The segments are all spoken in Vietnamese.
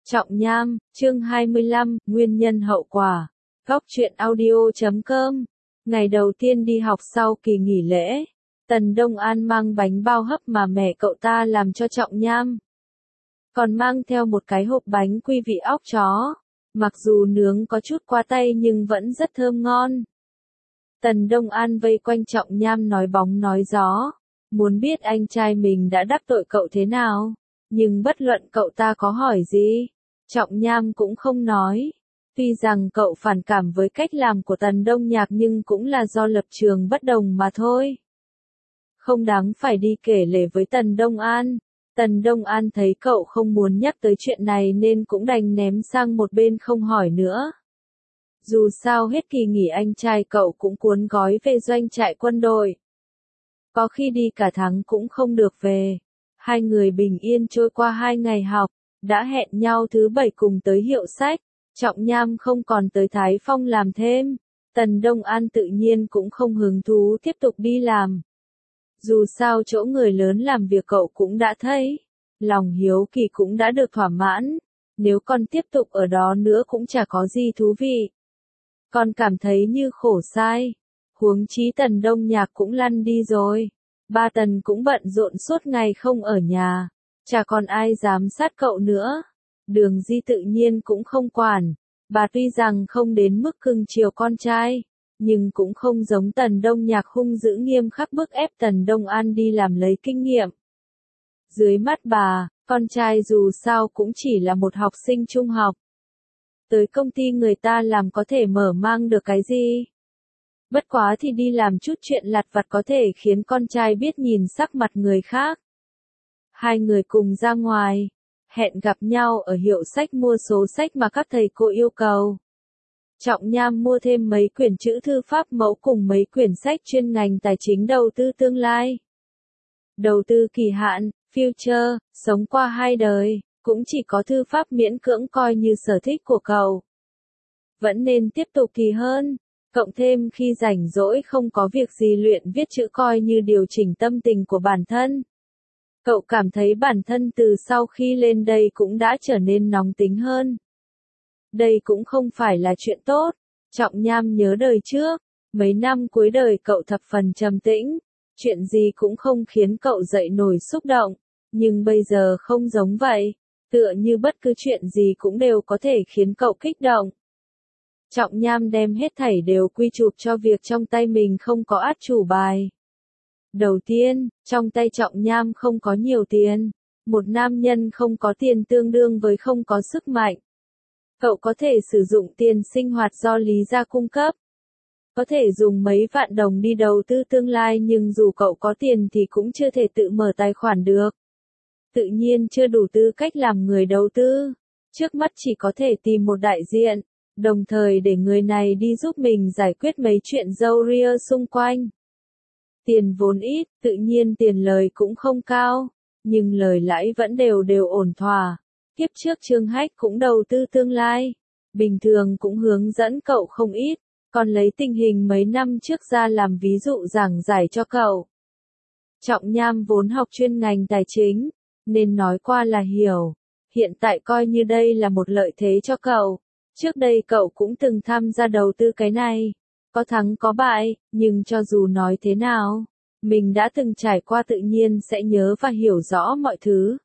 Trọng Nham, chương 25, Nguyên nhân hậu quả. Góc truyện audio.com. Ngày đầu tiên đi học sau kỳ nghỉ lễ, Tần Đông An mang bánh bao hấp mà mẹ cậu ta làm cho Trọng Nham. Còn mang theo một cái hộp bánh quy vị óc chó. Mặc dù nướng có chút qua tay nhưng vẫn rất thơm ngon. Tần Đông An vây quanh Trọng Nham nói bóng nói gió. Muốn biết anh trai mình đã đắc tội cậu thế nào. Nhưng bất luận cậu ta có hỏi gì, Trọng Nham cũng không nói. Tuy rằng cậu phản cảm với cách làm của Tần Đông Nhạc nhưng cũng là do lập trường bất đồng mà thôi. Không đáng phải đi kể lể với Tần Đông An. Tần Đông An thấy cậu không muốn nhắc tới chuyện này nên cũng đành ném sang một bên không hỏi nữa. Dù sao hết kỳ nghỉ anh trai cậu cũng cuốn gói về doanh trại quân đội. Có khi đi cả tháng cũng không được về. Hai người bình yên trôi qua 2 ngày học, đã hẹn nhau thứ 7 cùng tới hiệu sách. Trọng Nham không còn tới Thái Phong làm thêm. Tần Đông An tự nhiên cũng không hứng thú tiếp tục đi làm. Dù sao chỗ người lớn làm việc cậu cũng đã thấy. Lòng hiếu kỳ cũng đã được thỏa mãn. Nếu còn tiếp tục ở đó nữa cũng chả có gì thú vị. Còn cảm thấy như khổ sai. Huống chí Tần Đông Nhạc cũng lăn đi rồi. Ba Tần cũng bận rộn suốt ngày không ở nhà. Chả còn ai giám sát cậu nữa. Đường Di tự nhiên cũng không quản. Bà tuy rằng không đến mức cưng chiều con trai, nhưng cũng không giống Tần Đông Nhạc hung dữ nghiêm khắc bức ép Tần Đông An đi làm lấy kinh nghiệm. Dưới mắt bà, con trai dù sao cũng chỉ là một học sinh trung học. Tới công ty người ta làm có thể mở mang được cái gì? Bất quá thì đi làm chút chuyện lặt vặt có thể khiến con trai biết nhìn sắc mặt người khác. Hai người cùng ra ngoài, hẹn gặp nhau ở hiệu sách mua số sách mà các thầy cô yêu cầu. Trọng Nham mua thêm mấy quyển chữ thư pháp mẫu cùng mấy quyển sách chuyên ngành tài chính đầu tư tương lai. Đầu tư kỳ hạn, future, sống qua 2 đời, cũng chỉ có thư pháp miễn cưỡng coi như sở thích của cậu. Vẫn nên tiếp tục thì hơn, cộng thêm khi rảnh rỗi không có việc gì luyện viết chữ coi như điều chỉnh tâm tình của bản thân. Cậu cảm thấy bản thân từ sau khi lên đây cũng đã trở nên nóng tính hơn. Đây cũng không phải là chuyện tốt. Trọng Nham nhớ đời trước, mấy năm cuối đời cậu thập phần trầm tĩnh, chuyện gì cũng không khiến cậu dậy nổi xúc động, nhưng bây giờ không giống vậy, tựa như bất cứ chuyện gì cũng đều có thể khiến cậu kích động. Trọng Nham đem hết thảy đều quy chụp cho việc trong tay mình không có át chủ bài. Đầu tiên, trong tay Trọng Nham không có nhiều tiền. Một nam nhân không có tiền tương đương với không có sức mạnh. Cậu có thể sử dụng tiền sinh hoạt do Lý gia cung cấp. Có thể dùng mấy vạn đồng đi đầu tư tương lai nhưng dù cậu có tiền thì cũng chưa thể tự mở tài khoản được. Tự nhiên chưa đủ tư cách làm người đầu tư. Trước mắt chỉ có thể tìm một đại diện, đồng thời để người này đi giúp mình giải quyết mấy chuyện râu ria xung quanh. Tiền vốn ít, tự nhiên tiền lời cũng không cao, nhưng lời lãi vẫn đều đều ổn thỏa. Kiếp trước Trương Hách cũng đầu tư tương lai, bình thường cũng hướng dẫn cậu không ít, còn lấy tình hình mấy năm trước ra làm ví dụ giảng giải cho cậu. Trọng Nham vốn học chuyên ngành tài chính, nên nói qua là hiểu, hiện tại coi như đây là một lợi thế cho cậu. Trước đây cậu cũng từng tham gia đầu tư cái này. Có thắng có bại, nhưng cho dù nói thế nào, mình đã từng trải qua tự nhiên sẽ nhớ và hiểu rõ mọi thứ.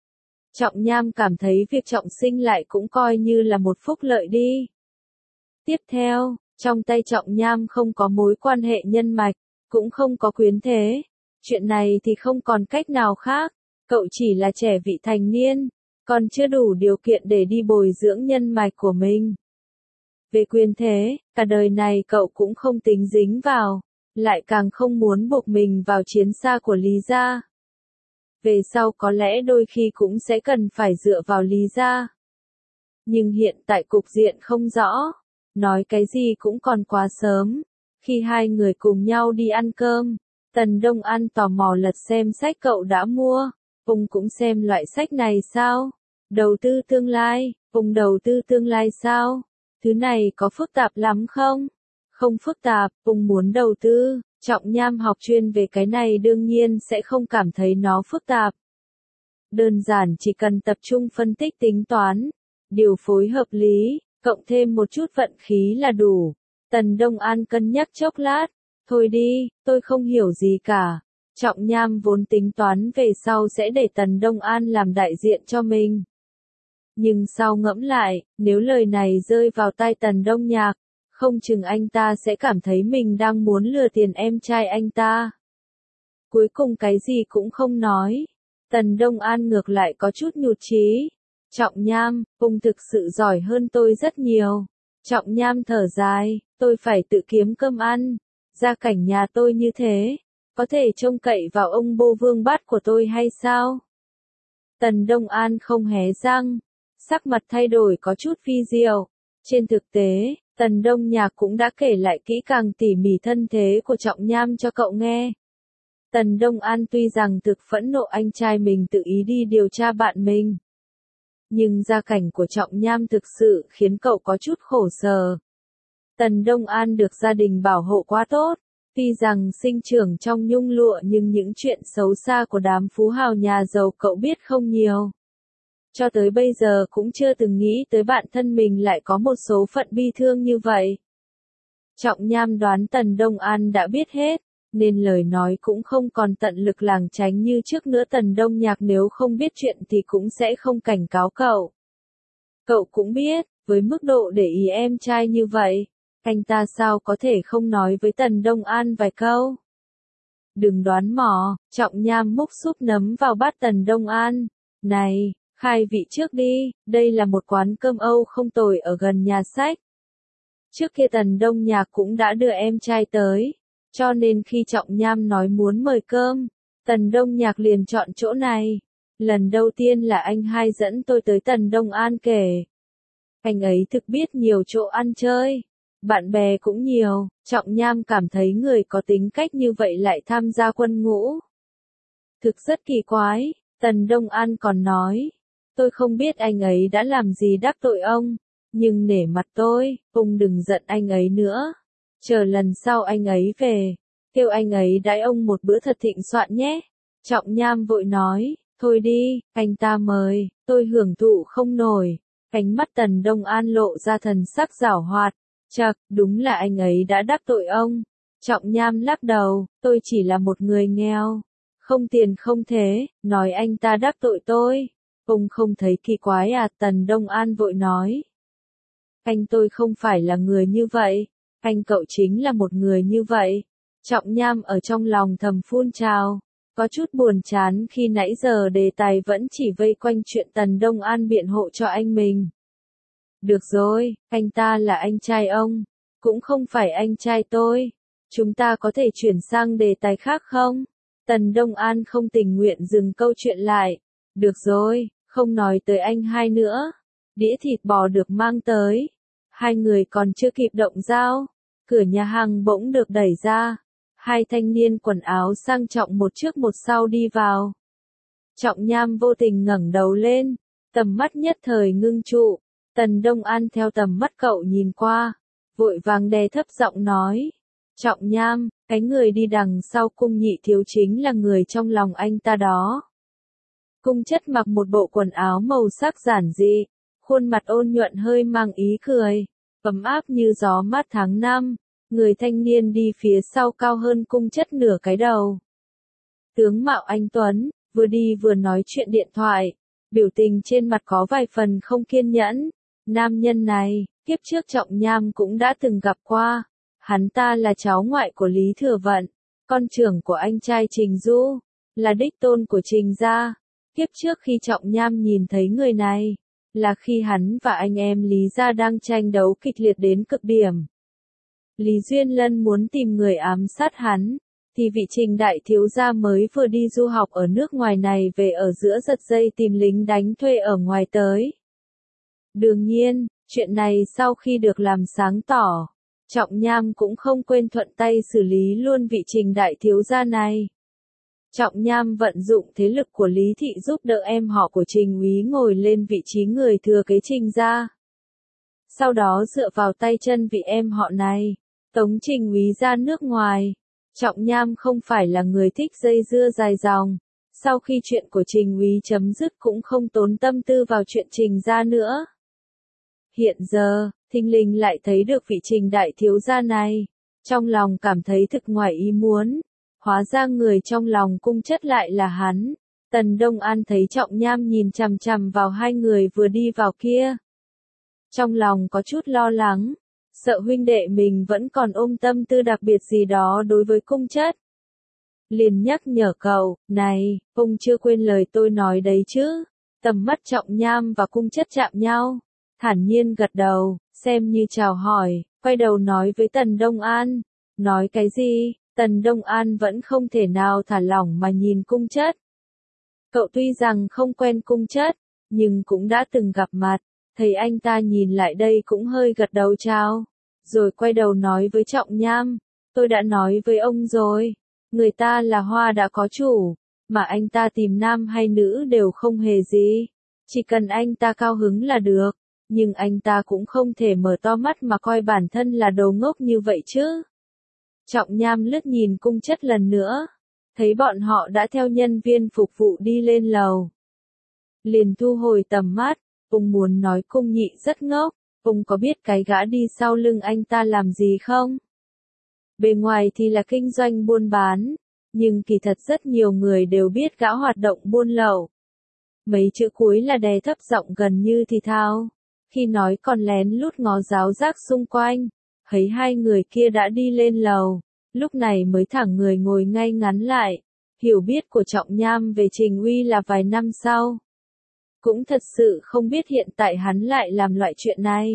Trọng Nham cảm thấy việc trọng sinh lại cũng coi như là một phúc lợi đi. Tiếp theo, trong tay Trọng Nham không có mối quan hệ nhân mạch, cũng không có quyến thế. Chuyện này thì không còn cách nào khác, cậu chỉ là trẻ vị thành niên, còn chưa đủ điều kiện để đi bồi dưỡng nhân mạch của mình. Về quyền thế, cả đời này cậu cũng không tính dính vào, lại càng không muốn buộc mình vào chiến xa của Lý gia. Về sau có lẽ đôi khi cũng sẽ cần phải dựa vào Lý gia. Nhưng hiện tại cục diện không rõ, nói cái gì cũng còn quá sớm. Khi hai người cùng nhau đi ăn cơm, Tần Đông An tò mò lật xem sách cậu đã mua, ông cũng xem loại sách này sao? Đầu tư tương lai, ông đầu tư tương lai sao? Thứ này có phức tạp lắm không? Không phức tạp, ông muốn đầu tư. Trọng Nham học chuyên về cái này đương nhiên sẽ không cảm thấy nó phức tạp. Đơn giản chỉ cần tập trung phân tích tính toán, Điều phối hợp lý, cộng thêm một chút vận khí là đủ. Tần Đông An cân nhắc chốc lát. Thôi đi, tôi không hiểu gì cả. Trọng Nham vốn tính toán về sau sẽ để Tần Đông An làm đại diện cho mình. Nhưng sau ngẫm lại, nếu lời này rơi vào tai Tần Đông Nhạc, không chừng anh ta sẽ cảm thấy mình đang muốn lừa tiền em trai anh ta. Cuối cùng cái gì cũng không nói. Tần Đông An ngược lại có chút nhụt chí. Trọng Nham, ông thực sự giỏi hơn tôi rất nhiều. Trọng Nham thở dài, tôi phải tự kiếm cơm ăn. Gia cảnh nhà tôi như thế, có thể trông cậy vào ông bô vương bát của tôi hay sao? Tần Đông An không hé răng, sắc mặt thay đổi có chút phi diệu. Trên thực tế, Tần Đông Nhạc cũng đã kể lại kỹ càng tỉ mỉ thân thế của Trọng Nham cho cậu nghe. Tần Đông An tuy rằng thực phẫn nộ anh trai mình tự ý đi điều tra bạn mình, nhưng gia cảnh của Trọng Nham thực sự khiến cậu có chút khổ sở. Tần Đông An được gia đình bảo hộ quá tốt, tuy rằng sinh trưởng trong nhung lụa nhưng những chuyện xấu xa của đám phú hào nhà giàu cậu biết không nhiều. Cho tới bây giờ cũng chưa từng nghĩ tới bản thân mình lại có một số phận bi thương như vậy. Trọng Nham đoán Tần Đông An đã biết hết, nên lời nói cũng không còn tận lực lảng tránh như trước nữa. Tần Đông Nhạc nếu không biết chuyện thì cũng sẽ không cảnh cáo cậu. Cậu cũng biết, với mức độ để ý em trai như vậy, anh ta sao có thể không nói với Tần Đông An vài câu. Đừng đoán mò, Trọng Nham múc súp nấm vào bát Tần Đông An. Này, khai vị trước đi, đây là một quán cơm Âu không tồi ở gần nhà sách. Trước kia Tần Đông Nhạc cũng đã đưa em trai tới, cho nên khi Trọng Nham nói muốn mời cơm, Tần Đông Nhạc liền chọn chỗ này. Lần đầu tiên là anh hai dẫn tôi tới Tần Đông An kể. Anh ấy thực biết nhiều chỗ ăn chơi, bạn bè cũng nhiều. Trọng Nham cảm thấy người có tính cách như vậy lại tham gia quân ngũ. Thực rất kỳ quái. Tần Đông An còn nói, tôi không biết anh ấy đã làm gì đắc tội ông, nhưng nể mặt tôi, ông đừng giận anh ấy nữa. Chờ lần sau anh ấy về, kêu anh ấy đãi ông một bữa thật thịnh soạn nhé. Trọng Nham vội nói, thôi đi, anh ta mời, tôi hưởng thụ không nổi. Ánh mắt Tần Đông An lộ ra thần sắc giảo hoạt. Chậc, đúng là anh ấy đã đắc tội ông. Trọng Nham lắc đầu, tôi chỉ là một người nghèo, không tiền không thế, nói anh ta đắc tội tôi. Ông không thấy kỳ quái à? Tần Đông An vội nói. Anh tôi không phải là người như vậy, anh cậu chính là một người như vậy. Trọng Nham ở trong lòng thầm phun trào, có chút buồn chán khi nãy giờ đề tài vẫn chỉ vây quanh chuyện Tần Đông An biện hộ cho anh mình. Được rồi, anh ta là anh trai ông, cũng không phải anh trai tôi. Chúng ta có thể chuyển sang đề tài khác không? Tần Đông An không tình nguyện dừng câu chuyện lại. Được rồi, không nói tới anh hai nữa. Đĩa thịt bò được mang tới. Hai người còn chưa kịp động dao, cửa nhà hàng bỗng được đẩy ra. Hai thanh niên quần áo sang trọng một trước một sau đi vào. Trọng Nham vô tình ngẩng đầu lên, tầm mắt nhất thời ngưng trụ. Tần Đông An theo tầm mắt cậu nhìn qua, vội vàng đè thấp giọng nói. Trọng Nham, cái người đi đằng sau Cung nhị thiếu chính là người trong lòng anh ta đó. Cung Chất mặc một bộ quần áo màu sắc giản dị, khuôn mặt ôn nhuận hơi mang ý cười, ấm áp như gió mát tháng năm. Người thanh niên đi phía sau cao hơn Cung Chất nửa cái đầu. Tướng mạo anh tuấn, vừa đi vừa nói chuyện điện thoại, biểu tình trên mặt có vài phần không kiên nhẫn. Nam nhân này, kiếp trước Trọng Nham cũng đã từng gặp qua. Hắn ta là cháu ngoại của Lý Thừa Vận, con trưởng của anh trai Trình Du, là đích tôn của Trình gia. Kiếp trước khi Trọng Nham nhìn thấy người này, là khi hắn và anh em Lý gia đang tranh đấu kịch liệt đến cực điểm. Lý Duyên Lân muốn tìm người ám sát hắn, thì vị Trình đại thiếu gia mới vừa đi du học ở nước ngoài này về ở giữa giật dây tìm lính đánh thuê ở ngoài tới. Đương nhiên, chuyện này sau khi được làm sáng tỏ, Trọng Nham cũng không quên thuận tay xử lý luôn vị Trình đại thiếu gia này. Trọng Nham vận dụng thế lực của Lý Thị giúp đỡ em họ của Trình úy ngồi lên vị trí người thừa kế Trình gia. Sau đó dựa vào tay chân vị em họ này, tống Trình úy ra nước ngoài. Trọng Nham không phải là người thích dây dưa dài dòng. Sau khi chuyện của Trình úy chấm dứt cũng không tốn tâm tư vào chuyện Trình gia nữa. Hiện giờ, thình lình lại thấy được vị Trình đại thiếu gia này. Trong lòng cảm thấy thực ngoài ý muốn. Hóa ra người trong lòng Cung Chất lại là hắn. Tần Đông An thấy Trọng Nham nhìn chằm chằm vào hai người vừa đi vào kia. Trong lòng có chút lo lắng. Sợ huynh đệ mình vẫn còn ôm tâm tư đặc biệt gì đó đối với Cung Chất. Liền nhắc nhở cậu, này, ông chưa quên lời tôi nói đấy chứ. Tầm mắt Trọng Nham và Cung Chất chạm nhau. Thản nhiên gật đầu, xem như chào hỏi, quay đầu nói với Tần Đông An. Nói cái gì? Tần Đông An vẫn không thể nào thả lỏng mà nhìn Cung Chất. Cậu tuy rằng không quen Cung Chất, nhưng cũng đã từng gặp mặt. Thấy anh ta nhìn lại đây cũng hơi gật đầu chào. Rồi quay đầu nói với Trọng Nham. Tôi đã nói với ông rồi. Người ta là hoa đã có chủ. Mà anh ta tìm nam hay nữ đều không hề gì. Chỉ cần anh ta cao hứng là được. Nhưng anh ta cũng không thể mở to mắt mà coi bản thân là đồ ngốc như vậy chứ. Trọng Nham lướt nhìn Cung Chất lần nữa. Thấy bọn họ đã theo nhân viên phục vụ đi lên lầu. Liền thu hồi tầm mắt. Ông muốn nói Cung Nhị rất ngốc. Ông có biết cái gã đi sau lưng anh ta làm gì không? Bề ngoài thì là kinh doanh buôn bán. Nhưng kỳ thật rất nhiều người đều biết gã hoạt động buôn lậu. Mấy chữ cuối là đè thấp giọng gần như thì thào. Khi nói còn lén lút ngó giáo giác xung quanh. Thấy hai người kia đã đi lên lầu. Lúc này mới thẳng người ngồi ngay ngắn lại. Hiểu biết của Trọng Nham về Trình Uy là vài năm sau. Cũng thật sự không biết hiện tại hắn lại làm loại chuyện này.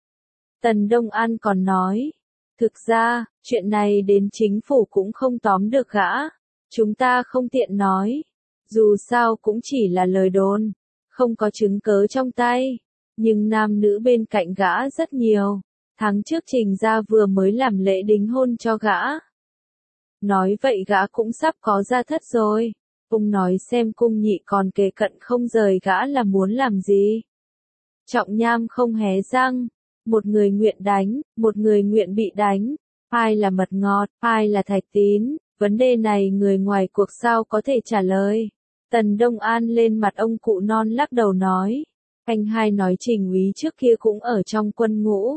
Tần Đông An còn nói. Thực ra, chuyện này đến chính phủ cũng không tóm được gã. Chúng ta không tiện nói. Dù sao cũng chỉ là lời đồn. Không có chứng cớ trong tay. Nhưng nam nữ bên cạnh gã rất nhiều. Tháng trước Trình gia vừa mới làm lễ đính hôn cho gã. Nói vậy gã cũng sắp có gia thất rồi. Ông nói xem Cung Nhị còn kề cận không rời gã là muốn làm gì. Trọng Nham không hé răng. Một người nguyện đánh, một người nguyện bị đánh. Ai là mật ngọt, ai là thạch tín. Vấn đề này người ngoài cuộc sao có thể trả lời. Tần Đông An lên mặt ông cụ non lắc đầu nói. Anh hai nói Trình Úy trước kia cũng ở trong quân ngũ.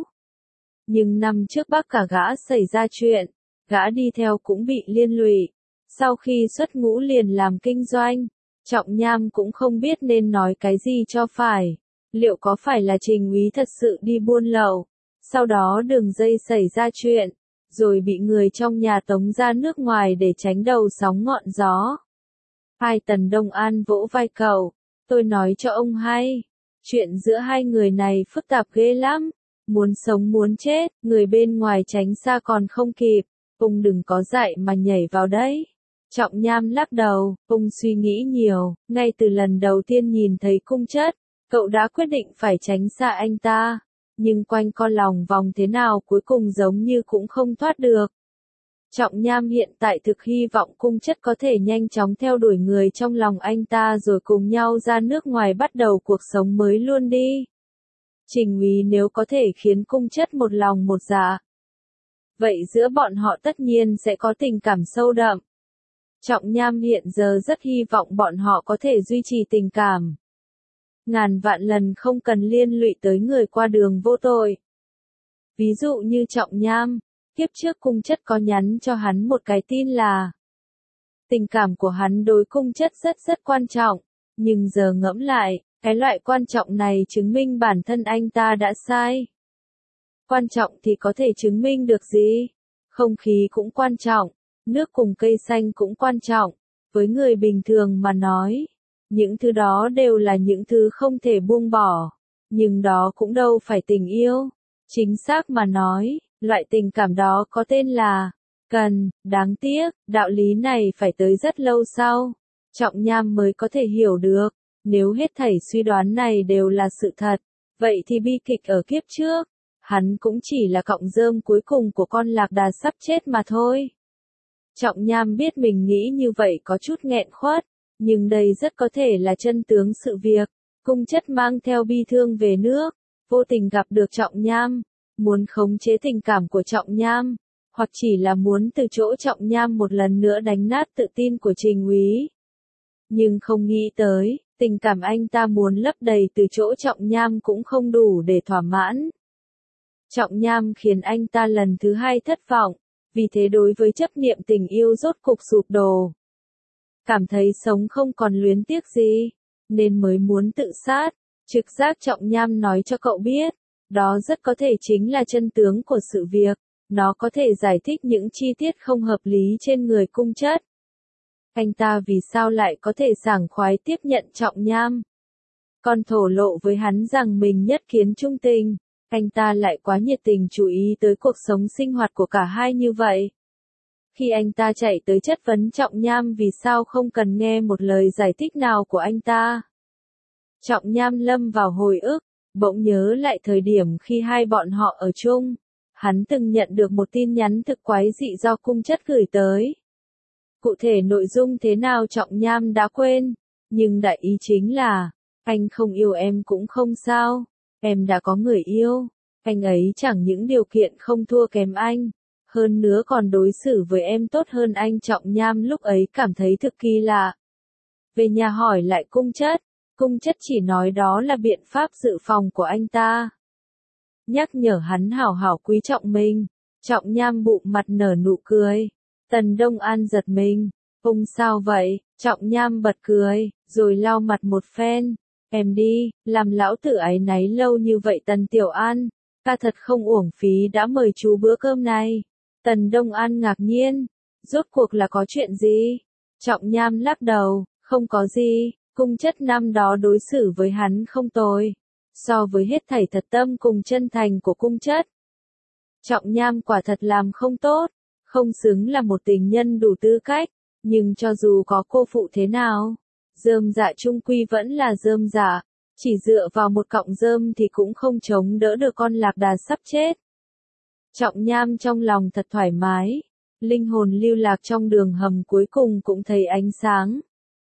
Nhưng năm trước bác cả gã xảy ra chuyện. Gã đi theo cũng bị liên lụy. Sau khi xuất ngũ liền làm kinh doanh. Trọng Nham cũng không biết nên nói cái gì cho phải. Liệu có phải là Trình Úy thật sự đi buôn lậu. Sau đó đường dây xảy ra chuyện. Rồi bị người trong nhà tống ra nước ngoài để tránh đầu sóng ngọn gió. Hai Tần Đông An vỗ vai cậu. Tôi nói cho ông hay. Chuyện giữa hai người này phức tạp ghê lắm. Muốn sống muốn chết, người bên ngoài tránh xa còn không kịp. Ông đừng có dạy mà nhảy vào đấy. Trọng Nham lắc đầu, ông suy nghĩ nhiều. Ngay từ lần đầu tiên nhìn thấy Cung Chất, cậu đã quyết định phải tránh xa anh ta. Nhưng quanh co lòng vòng thế nào cuối cùng giống như cũng không thoát được. Trọng Nham hiện tại thực hy vọng Cung Chất có thể nhanh chóng theo đuổi người trong lòng anh ta rồi cùng nhau ra nước ngoài bắt đầu cuộc sống mới luôn đi. Trình Úy nếu có thể khiến Cung Chất một lòng một dạ. Vậy giữa bọn họ tất nhiên sẽ có tình cảm sâu đậm. Trọng Nham hiện giờ rất hy vọng bọn họ có thể duy trì tình cảm. Ngàn vạn lần không cần liên lụy tới người qua đường vô tội. Ví dụ như Trọng Nham, kiếp trước Cung Chất có nhắn cho hắn một cái tin là tình cảm của hắn đối Cung Chất rất quan trọng, nhưng giờ ngẫm lại, cái loại quan trọng này chứng minh bản thân anh ta đã sai. Quan trọng thì có thể chứng minh được gì? Không khí cũng quan trọng, nước cùng cây xanh cũng quan trọng, với người bình thường mà nói. Những thứ đó đều là những thứ không thể buông bỏ, nhưng đó cũng đâu phải tình yêu. Chính xác mà nói, loại tình cảm đó có tên là cần, đáng tiếc, đạo lý này phải tới rất lâu sau. Trọng Nham mới có thể hiểu được, nếu hết thảy suy đoán này đều là sự thật, vậy thì bi kịch ở kiếp trước, hắn cũng chỉ là cọng rơm cuối cùng của con lạc đà sắp chết mà thôi. Trọng Nham biết mình nghĩ như vậy có chút nghẹn khuất, nhưng đây rất có thể là chân tướng sự việc. Cung Chất mang theo bi thương về nước, vô tình gặp được Trọng Nham, muốn khống chế tình cảm của Trọng Nham, hoặc chỉ là muốn từ chỗ Trọng Nham một lần nữa đánh nát tự tin của Trình Úy. Nhưng không nghĩ tới, Tình cảm anh ta muốn lấp đầy từ chỗ Trọng Nham cũng không đủ để thỏa mãn. Trọng Nham khiến anh ta lần thứ hai thất vọng, vì thế đối với chấp niệm tình yêu rốt cục sụp đổ. Cảm thấy sống không còn luyến tiếc gì, nên mới muốn tự sát. Trực giác Trọng Nham nói cho cậu biết, đó rất có thể chính là chân tướng của sự việc, nó có thể giải thích những chi tiết không hợp lý trên người Cung Chất. Anh ta vì sao lại có thể sảng khoái tiếp nhận Trọng Nham? Còn thổ lộ với hắn rằng mình nhất kiến trung tình, anh ta lại quá nhiệt tình chú ý tới cuộc sống sinh hoạt của cả hai như vậy. Khi anh ta chạy tới chất vấn Trọng Nham vì sao không cần nghe một lời giải thích nào của anh ta. Trọng Nham lâm vào hồi ức, bỗng nhớ lại thời điểm khi hai bọn họ ở chung. Hắn từng nhận được một tin nhắn thực quái dị do Cung Chất gửi tới. Cụ thể nội dung thế nào Trọng Nham đã quên, nhưng đại ý chính là, anh không yêu em cũng không sao, em đã có người yêu, anh ấy chẳng những điều kiện không thua kém anh, hơn nữa còn đối xử với em tốt hơn anh. Trọng Nham lúc ấy cảm thấy thực kỳ lạ. Về nhà hỏi lại Cung Chất chỉ nói đó là biện pháp dự phòng của anh ta. Nhắc nhở hắn hảo hảo quý trọng mình. Trọng Nham bụng mặt nở nụ cười. Tần Đông An giật mình. Ông sao vậy? Trọng Nham bật cười, rồi lau mặt một phen. Em đi, làm lão tử áy náy lâu như vậy Tần Tiểu An. Ta thật không uổng phí đã mời chú bữa cơm này. Tần Đông An ngạc nhiên. Rốt cuộc là có chuyện gì? Trọng Nham lắc đầu, không có gì. Cung Chất năm đó đối xử với hắn không tồi. So với hết thảy thật tâm cùng chân thành của Cung Chất, Trọng Nham quả thật làm không tốt, không xứng là một tình nhân đủ tư cách, nhưng cho dù có cô phụ thế nào, rơm dạ chung quy vẫn là rơm dạ, chỉ dựa vào một cọng rơm thì cũng không chống đỡ được con lạc đà sắp chết. Trọng Nham trong lòng thật thoải mái, linh hồn lưu lạc trong đường hầm cuối cùng cũng thấy ánh sáng.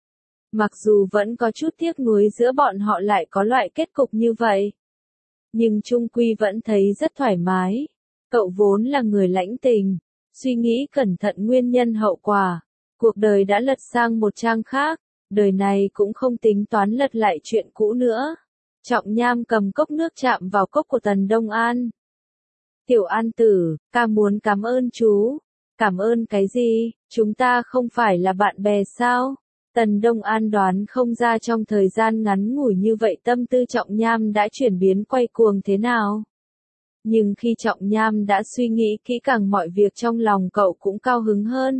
Mặc dù vẫn có chút tiếc nuối giữa bọn họ lại có loại kết cục như vậy, nhưng chung quy vẫn thấy rất thoải mái. Cậu vốn là người lãnh tình, suy nghĩ cẩn thận nguyên nhân hậu quả, cuộc đời đã lật sang một trang khác, đời này cũng không tính toán lật lại chuyện cũ nữa. Trọng Nham cầm cốc nước chạm vào cốc của Tần Đông An. Tiểu An tử, ca muốn cảm ơn chú. Cảm ơn cái gì, chúng ta không phải là bạn bè sao? Tần Đông An đoán không ra trong thời gian ngắn ngủi như vậy tâm tư Trọng Nham đã chuyển biến quay cuồng thế nào. Nhưng khi Trọng Nham đã suy nghĩ kỹ càng mọi việc trong lòng cậu cũng cao hứng hơn.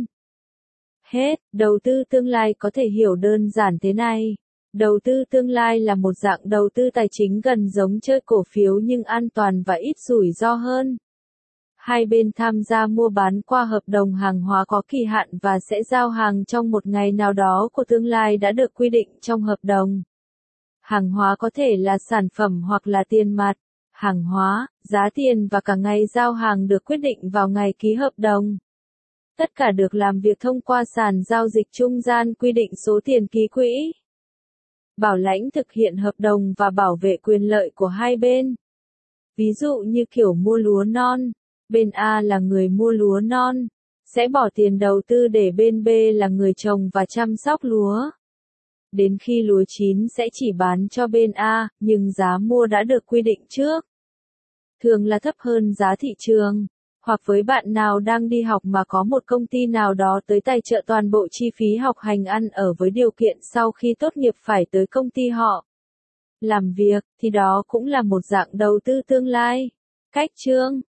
Hết, đầu tư tương lai có thể hiểu đơn giản thế này. Đầu tư tương lai là một dạng đầu tư tài chính gần giống chơi cổ phiếu nhưng an toàn và ít rủi ro hơn. Hai bên tham gia mua bán qua hợp đồng hàng hóa có kỳ hạn và sẽ giao hàng trong một ngày nào đó của tương lai đã được quy định trong hợp đồng. Hàng hóa có thể là sản phẩm hoặc là tiền mặt. Hàng hóa, giá tiền và cả ngày giao hàng được quyết định vào ngày ký hợp đồng. Tất cả được làm việc thông qua sàn giao dịch trung gian quy định số tiền ký quỹ. Bảo lãnh thực hiện hợp đồng và bảo vệ quyền lợi của hai bên. Ví dụ như kiểu mua lúa non, bên A là người mua lúa non, sẽ bỏ tiền đầu tư để bên B là người trồng và chăm sóc lúa. Đến khi lúa chín sẽ chỉ bán cho bên A, nhưng giá mua đã được quy định trước. Thường là thấp hơn giá thị trường. Hoặc với bạn nào đang đi học mà có một công ty nào đó tới tài trợ toàn bộ chi phí học hành ăn ở với điều kiện sau khi tốt nghiệp phải tới công ty họ làm việc, thì đó cũng là một dạng đầu tư tương lai. Cách chương